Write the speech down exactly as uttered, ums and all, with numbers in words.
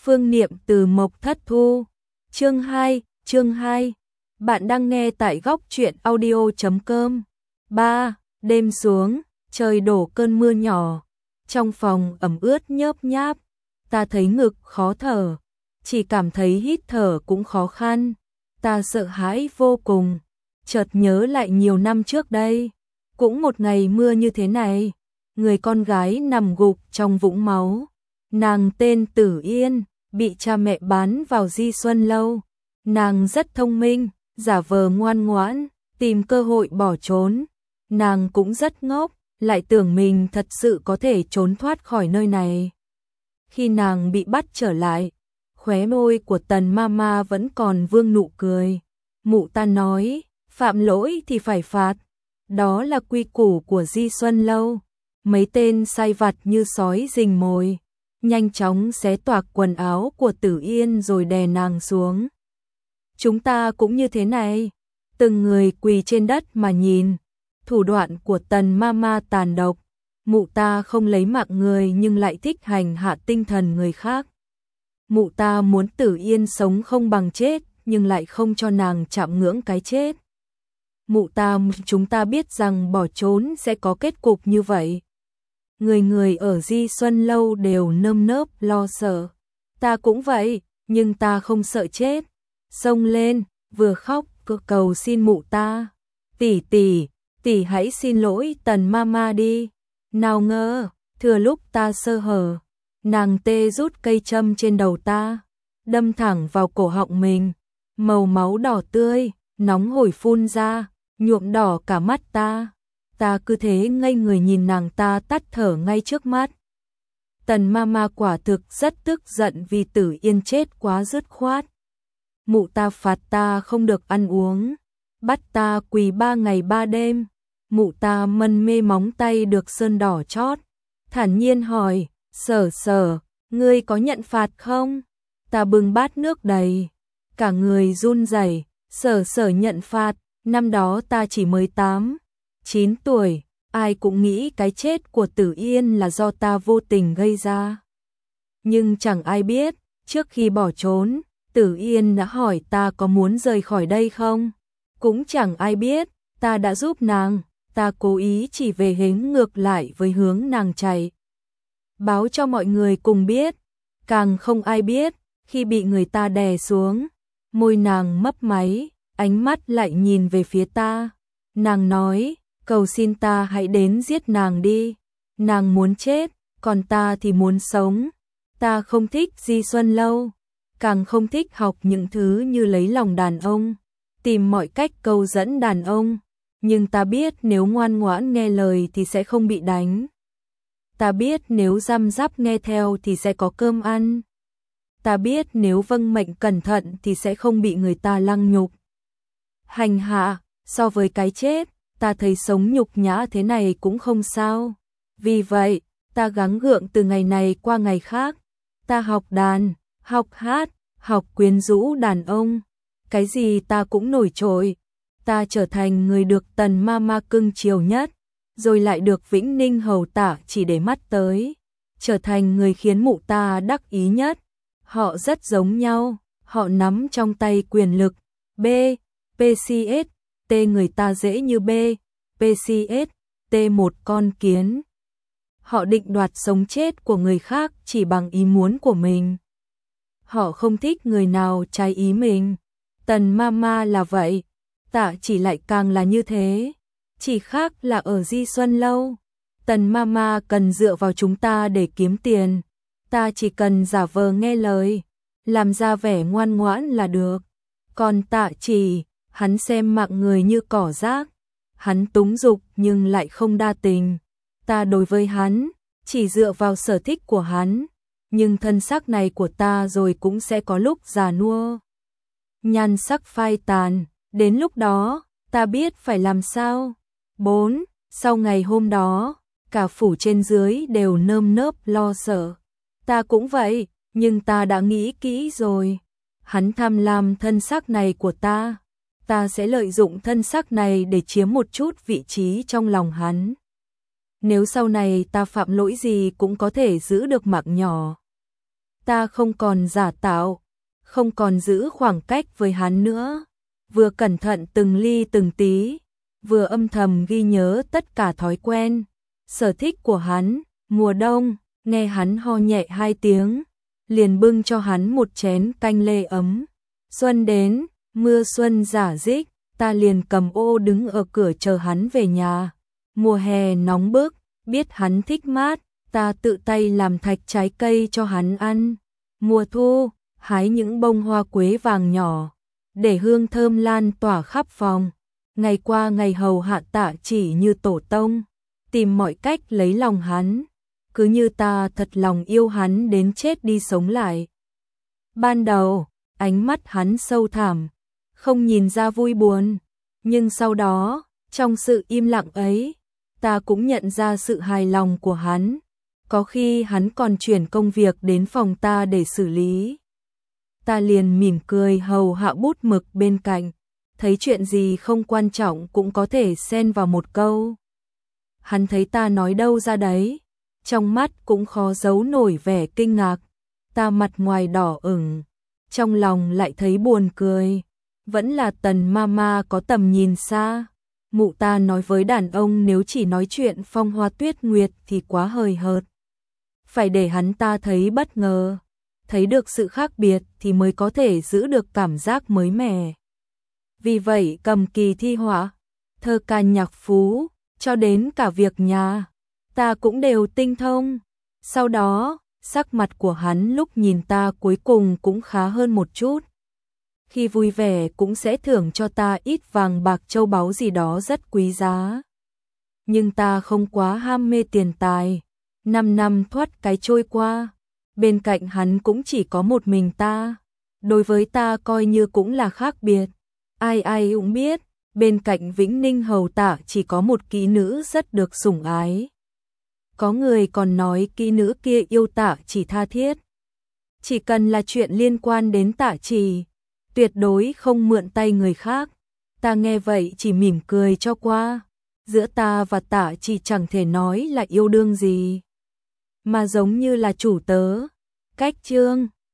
Phương Niệm từ Mộc Thất Thu. Chương hai, chương hai. Bạn đang nghe tại góc truyện audio chấm com. ba. Đêm xuống, trời đổ cơn mưa nhỏ. Trong phòng ẩm ướt nhớp nháp, ta thấy ngực khó thở, chỉ cảm thấy hít thở cũng khó khăn. Ta sợ hãi vô cùng, chợt nhớ lại nhiều năm trước đây, cũng một ngày mưa như thế này, người con gái nằm gục trong vũng máu. Nàng tên Tử Yên, bị cha mẹ bán vào Di Xuân Lâu. Nàng rất thông minh, giả vờ ngoan ngoãn, tìm cơ hội bỏ trốn. Nàng cũng rất ngốc, lại tưởng mình thật sự có thể trốn thoát khỏi nơi này. Khi nàng bị bắt trở lại, khóe môi của Tần Mama vẫn còn vương nụ cười. Mụ ta nói, phạm lỗi thì phải phạt, đó là quy củ của Di Xuân Lâu. Mấy tên sai vặt như sói rình mồi, nhanh chóng xé toạc quần áo của Tử Yên rồi đè nàng xuống. Chúng ta cũng như thế này, từng người quỳ trên đất mà nhìn. Thủ đoạn của Tần Mama tàn độc, mụ ta không lấy mạng người nhưng lại thích hành hạ tinh thần người khác. Mụ ta muốn Tử Yên sống không bằng chết, nhưng lại không cho nàng chạm ngưỡng cái chết. Mụ ta chúng ta biết rằng bỏ trốn sẽ có kết cục như vậy. Người người ở Di Xuân Lâu đều nơm nớp lo sợ. Ta cũng vậy, nhưng ta không sợ chết. Xông lên, vừa khóc vừa cầu xin mụ ta. Tỷ tỷ, tỷ hãy xin lỗi Tần Mama đi. Nào ngờ, thừa lúc ta sơ hở, nàng tê rút cây châm trên đầu ta, đâm thẳng vào cổ họng mình. Màu máu đỏ tươi, nóng hổi phun ra, nhuộm đỏ cả mắt ta. Ta cứ thế ngây người nhìn nàng ta tắt thở ngay trước mắt. Tần Mama quả thực rất tức giận vì Tử Yên chết quá dứt khoát. Mụ ta phạt ta không được ăn uống, bắt ta quỳ ba ngày ba đêm. Mụ ta mân mê móng tay được sơn đỏ chót, thản nhiên hỏi, Sở Sở, ngươi có nhận phạt không? Ta bưng bát nước đầy, cả người run rẩy. Sở Sở nhận phạt, năm đó ta chỉ mới tám, chín tuổi, ai cũng nghĩ cái chết của Tử Yên là do ta vô tình gây ra. Nhưng chẳng ai biết, trước khi bỏ trốn, Tử Yên đã hỏi ta có muốn rời khỏi đây không? Cũng chẳng ai biết, ta đã giúp nàng, ta cố ý chỉ về hướng ngược lại với hướng nàng chạy. Báo cho mọi người cùng biết, càng không ai biết, khi bị người ta đè xuống, môi nàng mấp máy, ánh mắt lại nhìn về phía ta. Nàng nói, cầu xin ta hãy đến giết nàng đi. Nàng muốn chết, còn ta thì muốn sống. Ta không thích Di Xuân Lâu, càng không thích học những thứ như lấy lòng đàn ông, tìm mọi cách câu dẫn đàn ông. Nhưng ta biết nếu ngoan ngoãn nghe lời thì sẽ không bị đánh. Ta biết nếu răm rắp nghe theo thì sẽ có cơm ăn. Ta biết nếu vâng mệnh cẩn thận thì sẽ không bị người ta lăng nhục, hành hạ. So với cái chết, ta thấy sống nhục nhã thế này cũng không sao. Vì vậy, ta gắng gượng từ ngày này qua ngày khác. Ta học đàn, học hát, học quyến rũ đàn ông. Cái gì ta cũng nổi trội. Ta trở thành người được Tần Mama cưng chiều nhất, rồi lại được Vĩnh Ninh hầu tả chỉ để mắt tới. Trở thành người khiến mụ ta đắc ý nhất. Họ rất giống nhau, họ nắm trong tay quyền lực. B, pê xê ét, T người ta dễ như B, pê xê ét, T một con kiến. Họ định đoạt sống chết của người khác chỉ bằng ý muốn của mình. Họ không thích người nào trái ý mình. Tần Mama là vậy, Tạ chỉ lại càng là như thế. Chỉ khác là ở Di Xuân Lâu, Tần Mama cần dựa vào chúng ta để kiếm tiền. Ta chỉ cần giả vờ nghe lời, làm ra vẻ ngoan ngoãn là được. Còn Tạ chỉ, hắn xem mạng người như cỏ rác. Hắn túng dục nhưng lại không đa tình. Ta đối với hắn, chỉ dựa vào sở thích của hắn. Nhưng thân xác này của ta rồi cũng sẽ có lúc già nua, nhan sắc phai tàn. Đến lúc đó, ta biết phải làm sao. bốn. Sau ngày hôm đó, cả phủ trên dưới đều nơm nớp lo sợ. Ta cũng vậy, nhưng ta đã nghĩ kỹ rồi. Hắn tham lam thân xác này của ta. Ta sẽ lợi dụng thân xác này để chiếm một chút vị trí trong lòng hắn. Nếu sau này ta phạm lỗi gì cũng có thể giữ được mạng nhỏ. Ta không còn giả tạo, không còn giữ khoảng cách với hắn nữa, vừa cẩn thận từng ly từng tí, vừa âm thầm ghi nhớ tất cả thói quen, sở thích của hắn. Mùa đông, nghe hắn ho nhẹ hai tiếng, liền bưng cho hắn một chén canh lê ấm. Xuân đến, mưa xuân rả rích, ta liền cầm ô đứng ở cửa chờ hắn về nhà. Mùa hè nóng bức, biết hắn thích mát, ta tự tay làm thạch trái cây cho hắn ăn. Mùa thu, hái những bông hoa quế vàng nhỏ, để hương thơm lan tỏa khắp phòng. Ngày qua ngày hầu hạ Tạ Chỉ như tổ tông, tìm mọi cách lấy lòng hắn, cứ như ta thật lòng yêu hắn đến chết đi sống lại. Ban đầu, ánh mắt hắn sâu thẳm, không nhìn ra vui buồn, nhưng sau đó, trong sự im lặng ấy, ta cũng nhận ra sự hài lòng của hắn. Có khi hắn còn chuyển công việc đến phòng ta để xử lý. Ta liền mỉm cười hầu hạ bút mực bên cạnh, thấy chuyện gì không quan trọng cũng có thể xen vào một câu. Hắn thấy ta nói đâu ra đấy, trong mắt cũng khó giấu nổi vẻ kinh ngạc. Ta mặt ngoài đỏ ửng, trong lòng lại thấy buồn cười. Vẫn là Tần Mama có tầm nhìn xa. Mụ ta nói với đàn ông nếu chỉ nói chuyện phong hoa tuyết nguyệt thì quá hời hợt. Phải để hắn ta thấy bất ngờ, thấy được sự khác biệt thì mới có thể giữ được cảm giác mới mẻ. Vì vậy cầm kỳ thi họa, thơ ca nhạc phú, cho đến cả việc nhà, ta cũng đều tinh thông. Sau đó, sắc mặt của hắn lúc nhìn ta cuối cùng cũng khá hơn một chút. Khi vui vẻ cũng sẽ thưởng cho ta ít vàng bạc châu báu gì đó rất quý giá. Nhưng ta không quá ham mê tiền tài. Năm năm thoát cái trôi qua, bên cạnh hắn cũng chỉ có một mình ta. Đối với ta coi như cũng là khác biệt. Ai ai cũng biết, bên cạnh Vĩnh Ninh hầu Tạ chỉ có một kỹ nữ rất được sủng ái. Có người còn nói kỹ nữ kia yêu Tạ Chỉ tha thiết. Chỉ cần là chuyện liên quan đến Tạ Chỉ, tuyệt đối không mượn tay người khác. Ta nghe vậy chỉ mỉm cười cho qua. Giữa ta và Tạ Chỉ chẳng thể nói là yêu đương gì, mà giống như là chủ tớ. Cách chương